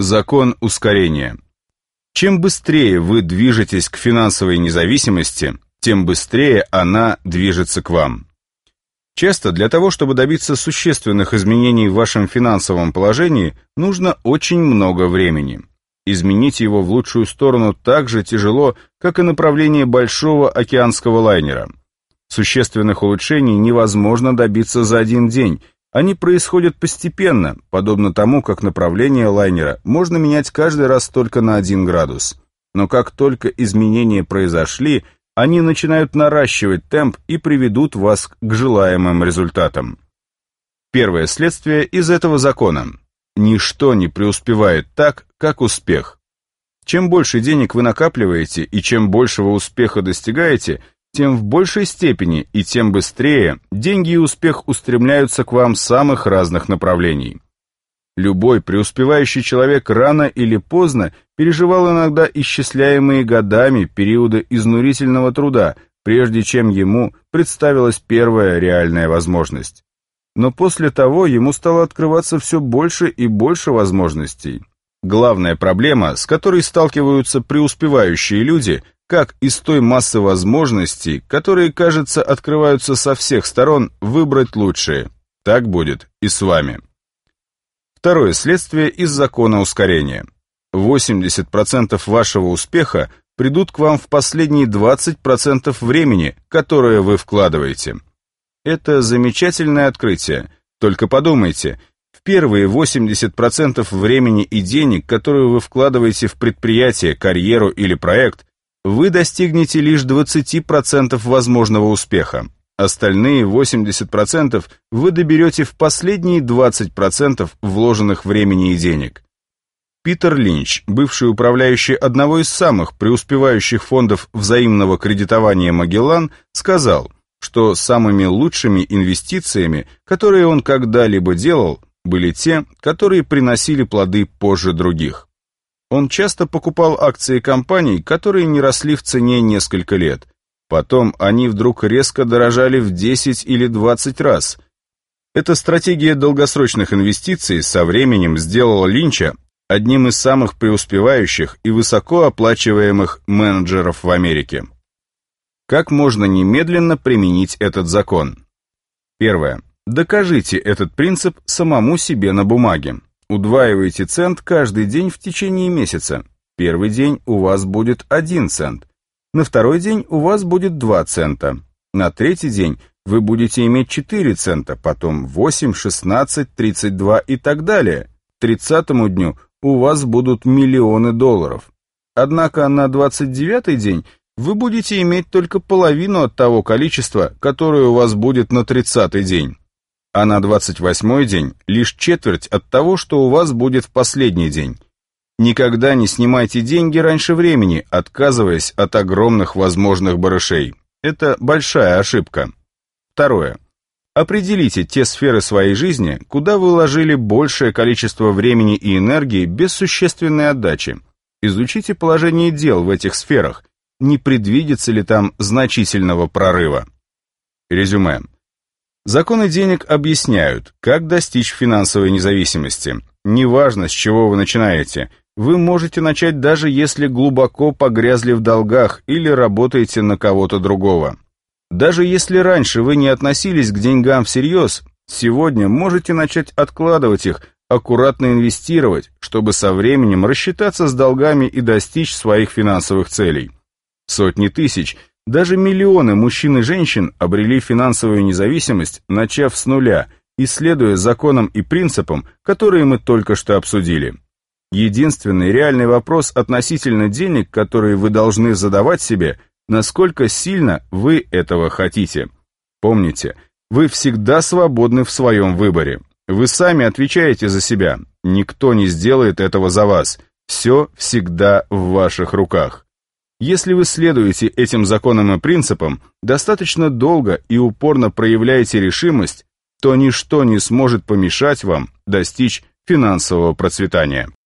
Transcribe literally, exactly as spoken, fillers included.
Закон ускорения. Чем быстрее вы движетесь к финансовой независимости, тем быстрее она движется к вам. Часто для того, чтобы добиться существенных изменений в вашем финансовом положении, нужно очень много времени. Изменить его в лучшую сторону так же тяжело, как и направление большого океанского лайнера. Существенных улучшений невозможно добиться за один день. Они происходят постепенно, подобно тому, как направление лайнера можно менять каждый раз только на один градус. Но как только изменения произошли, они начинают наращивать темп и приведут вас к желаемым результатам. Первое следствие из этого закона. Ничто не преуспевает так, как успех. Чем больше денег вы накапливаете и чем большего успеха достигаете, тем в большей степени и тем быстрее деньги и успех устремляются к вам с самых разных направлений. Любой преуспевающий человек рано или поздно переживал иногда исчисляемые годами периоды изнурительного труда, прежде чем ему представилась первая реальная возможность. Но после того ему стало открываться все больше и больше возможностей. Главная проблема, с которой сталкиваются преуспевающие люди, как из той массы возможностей, которые, кажется, открываются со всех сторон, выбрать лучшие. Так будет и с вами. Второе следствие из закона ускорения. восемьдесят процентов вашего успеха придут к вам в последние двадцать процентов времени, которое вы вкладываете. Это замечательное открытие. Только подумайте, в первые восемьдесят процентов времени и денег, которые вы вкладываете в предприятие, карьеру или проект, вы достигнете лишь двадцать процентов возможного успеха. Остальные восемьдесят процентов вы доберете в последние двадцать процентов вложенных времени и денег. Питер Линч, бывший управляющий одного из самых преуспевающих фондов взаимного кредитования «Магеллан», сказал, что самыми лучшими инвестициями, которые он когда-либо делал, были те, которые приносили плоды позже других. Он часто покупал акции компаний, которые не росли в цене несколько лет. Потом они вдруг резко дорожали в десять или двадцать раз. Эта стратегия долгосрочных инвестиций со временем сделала Линча одним из самых преуспевающих и высокооплачиваемых менеджеров в Америке. Как можно немедленно применить этот закон? Первое. Докажите этот принцип самому себе на бумаге. Удваивайте цент каждый день в течение месяца. Первый день у вас будет один цент. На второй день у вас будет два цента. На третий день вы будете иметь четыре цента, потом восемь, шестнадцать, тридцать два и так далее. К тридцатому дню у вас будут миллионы долларов. Однако на двадцать девятый день вы будете иметь только половину от того количества, которое у вас будет на тридцатый день. А на двадцать восьмой день лишь четверть от того, что у вас будет в последний день. Никогда не снимайте деньги раньше времени, отказываясь от огромных возможных барышей. Это большая ошибка. Второе. Определите те сферы своей жизни, куда вы вложили большее количество времени и энергии без существенной отдачи. Изучите положение дел в этих сферах, не предвидится ли там значительного прорыва. Резюме. Законы денег объясняют, как достичь финансовой независимости. Неважно, с чего вы начинаете, вы можете начать даже если глубоко погрязли в долгах или работаете на кого-то другого. Даже если раньше вы не относились к деньгам всерьез, сегодня можете начать откладывать их, аккуратно инвестировать, чтобы со временем рассчитаться с долгами и достичь своих финансовых целей. Сотни тысяч, даже миллионы мужчин и женщин обрели финансовую независимость, начав с нуля и следуя законам и принципам, которые мы только что обсудили. Единственный реальный вопрос относительно денег, которые вы должны задавать себе, насколько сильно вы этого хотите. Помните, вы всегда свободны в своем выборе. Вы сами отвечаете за себя. Никто не сделает этого за вас. Все всегда в ваших руках. Если вы следуете этим законам и принципам, достаточно долго и упорно проявляете решимость, то ничто не сможет помешать вам достичь финансового процветания.